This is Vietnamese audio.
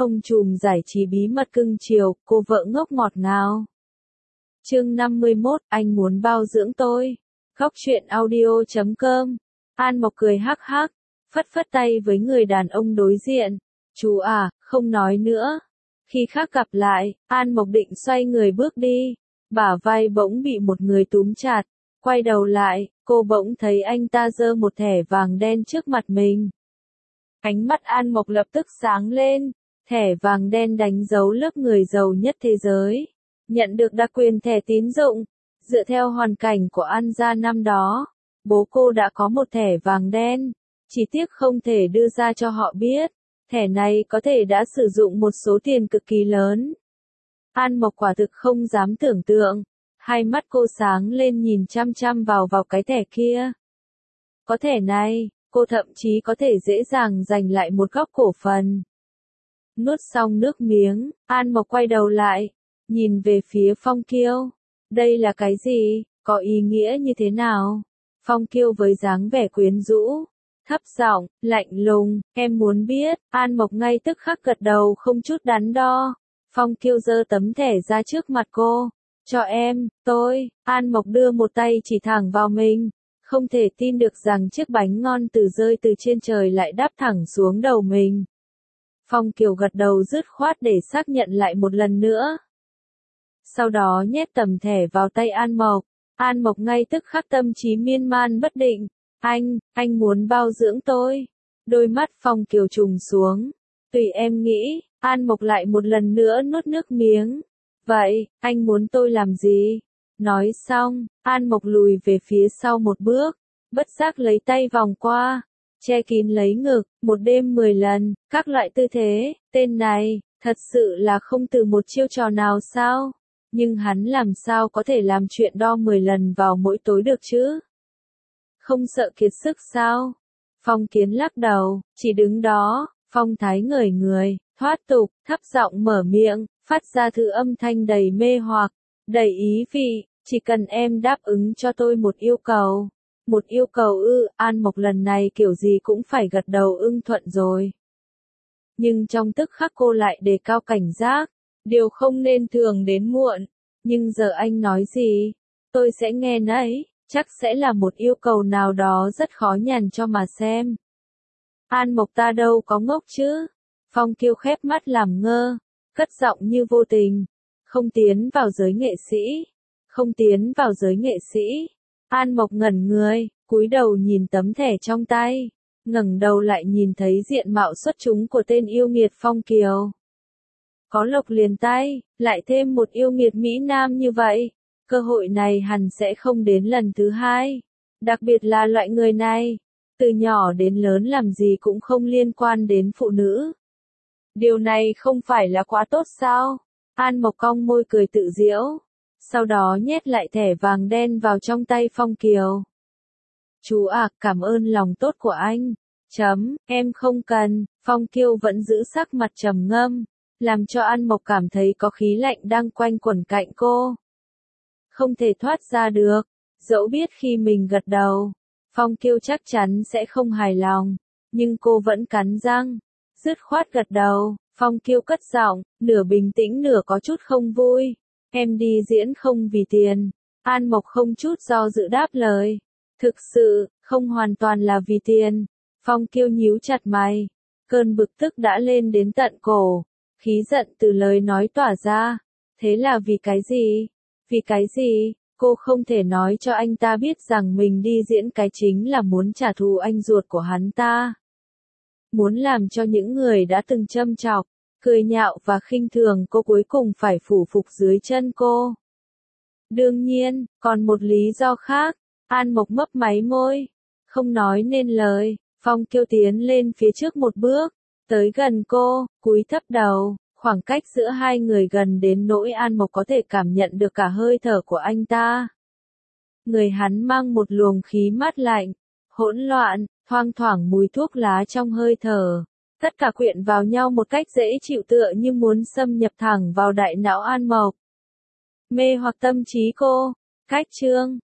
Ông trùm giải trí bí mật cưng chiều, cô vợ ngốc ngọt ngào. Chương 51, anh muốn bao dưỡng tôi. Góc truyện audio.com. An Mộc cười hắc hắc, phất phất tay với người đàn ông đối diện. Chú à, không nói nữa. Khi khác gặp lại, An Mộc định xoay người bước đi. Bả vai bỗng bị một người túm chặt. Quay đầu lại, cô bỗng thấy anh ta giơ một thẻ vàng đen trước mặt mình. Ánh mắt An Mộc lập tức sáng lên. Thẻ vàng đen đánh dấu lớp người giàu nhất thế giới. Nhận được đặc quyền thẻ tín dụng. Dựa theo hoàn cảnh của An gia năm đó, bố cô đã có một thẻ vàng đen. Chỉ tiếc không thể đưa ra cho họ biết. Thẻ này có thể đã sử dụng một số tiền cực kỳ lớn. An Mộc quả thực không dám tưởng tượng. Hai mắt cô sáng lên nhìn chăm chăm vào cái thẻ kia. Có thẻ này, cô thậm chí có thể dễ dàng giành lại một góc cổ phần. Nuốt xong nước miếng, An Mộc quay đầu lại, nhìn về phía Phong Kiêu. Đây là cái gì, có ý nghĩa như thế nào? Phong Kiêu với dáng vẻ quyến rũ, thấp giọng, lạnh lùng, em muốn biết. An Mộc ngay tức khắc gật đầu không chút đắn đo. Phong Kiêu giơ tấm thẻ ra trước mặt cô. Cho em, tôi. An Mộc đưa một tay chỉ thẳng vào mình. Không thể tin được rằng chiếc bánh ngon rơi từ trên trời lại đáp thẳng xuống đầu mình. Phong Kiều gật đầu dứt khoát để xác nhận lại một lần nữa. Sau đó nhét tấm thẻ vào tay An Mộc. An Mộc ngay tức khắc tâm trí miên man bất định. Anh muốn bao dưỡng tôi. Đôi mắt Phong Kiều trùng xuống. Tùy em nghĩ. An Mộc lại một lần nữa nuốt nước miếng. Vậy, anh muốn tôi làm gì? Nói xong, An Mộc lùi về phía sau một bước. Bất giác lấy tay vòng qua. Che kín lấy ngực, một đêm 10 lần, các loại tư thế. Tên này, thật sự là không từ một chiêu trò nào sao? Nhưng hắn làm sao có thể làm chuyện đo 10 lần vào mỗi tối được chứ? Không sợ kiệt sức sao? Phong Kiến lắc đầu, chỉ đứng đó. Phong Thái ngởi người, thoát tục, thấp giọng mở miệng, phát ra thứ âm thanh đầy mê hoặc, đầy ý vị. Chỉ cần em đáp ứng cho tôi một yêu cầu. Một yêu cầu ư? An Mộc lần này kiểu gì cũng phải gật đầu ưng thuận rồi. Nhưng trong tức khắc cô lại đề cao cảnh giác. Điều không nên thường đến muộn. Nhưng giờ anh nói gì? Tôi sẽ nghe nấy. Chắc sẽ là một yêu cầu nào đó rất khó nhằn cho mà xem. An Mộc ta đâu có ngốc chứ. Phong Kiêu khép mắt làm ngơ. Cất giọng như vô tình. Không tiến vào giới nghệ sĩ. Không tiến vào giới nghệ sĩ. An Mộc ngẩn người, cúi đầu nhìn tấm thẻ trong tay. Ngẩng đầu lại nhìn thấy diện mạo xuất chúng của tên yêu nghiệt Phong Kiều. Có lộc liền tay, lại thêm một yêu nghiệt Mỹ Nam như vậy. Cơ hội này hẳn sẽ không đến lần thứ hai. Đặc biệt là loại người này. Từ nhỏ đến lớn làm gì cũng không liên quan đến phụ nữ. Điều này không phải là quá tốt sao? An Mộc cong môi cười tự giễu. Sau đó nhét lại thẻ vàng đen vào trong tay Phong Kiều. Chú à, cảm ơn lòng tốt của anh. Em không cần. Phong Kiều vẫn giữ sắc mặt trầm ngâm, làm cho An Mộc cảm thấy có khí lạnh đang quanh quẩn cạnh cô. Không thể thoát ra được. Dẫu biết khi mình gật đầu, Phong Kiều chắc chắn sẽ không hài lòng. Nhưng cô vẫn cắn răng, dứt khoát gật đầu. Phong Kiều cất giọng, nửa bình tĩnh nửa có chút không vui. Em đi diễn không vì tiền. An Mộc không chút do dự đáp lời. Thực sự, không hoàn toàn là vì tiền. Phong Kiêu nhíu chặt mày. Cơn bực tức đã lên đến tận cổ. Khí giận từ lời nói tỏa ra. Thế là vì cái gì? Vì cái gì? Cô không thể nói cho anh ta biết rằng mình đi diễn cái chính là muốn trả thù anh ruột của hắn ta. Muốn làm cho những người đã từng châm chọc, cười nhạo và khinh thường cô cuối cùng phải phủ phục dưới chân cô. Đương nhiên, còn một lý do khác. An Mộc mấp máy môi, không nói nên lời. Phong Kiêu tiến lên phía trước một bước, tới gần cô, cúi thấp đầu. Khoảng cách giữa hai người gần đến nỗi An Mộc có thể cảm nhận được cả hơi thở của anh ta. Người hắn mang một luồng khí mát lạnh, hỗn loạn, thoang thoảng mùi thuốc lá trong hơi thở. Tất cả quyện vào nhau một cách dễ chịu tựa như muốn xâm nhập thẳng vào đại não An Mộc. Mê hoặc tâm trí cô. Cách chương